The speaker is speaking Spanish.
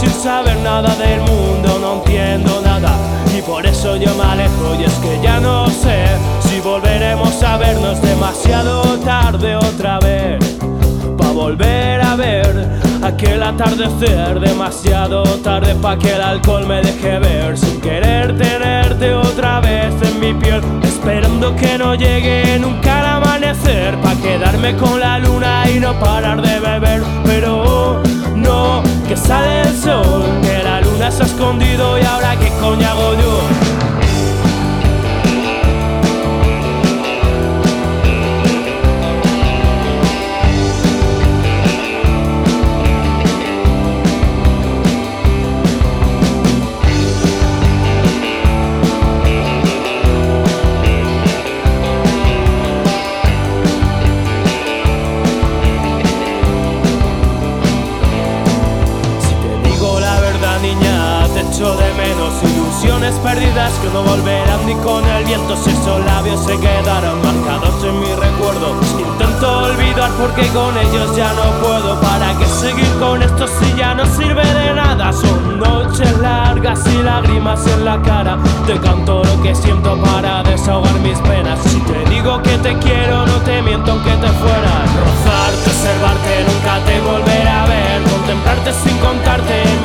sin saber nada del mundo, no entiendo nada y por eso yo me alejo. Y es que ya no sé si volveremos a vernos, demasiado tarde otra vez pa' volver a ver aquel atardecer, demasiado tarde pa' que el alcohol me deje ver, sin querer tenerte otra vez en mi piel, esperando que no llegue nunca el amanecer, pa' quedarme con la luna y no parar de beber. Pero no, que sale el sol, que la luna se ha escondido y ahora qué coño hago yo. De menos ilusiones perdidas que no volverán ni con el viento, si esos labios se quedaron marcados en mi recuerdo. Intento olvidar porque con ellos ya no puedo. ¿Para qué seguir con esto si ya no sirve de nada? Son noches largas y lágrimas en la cara. Te canto lo que siento para desahogar mis penas. Si te digo que te quiero no te miento aunque te fueras. Rozarte, observarte, nunca te volveré a ver. Contemplarte sin contarte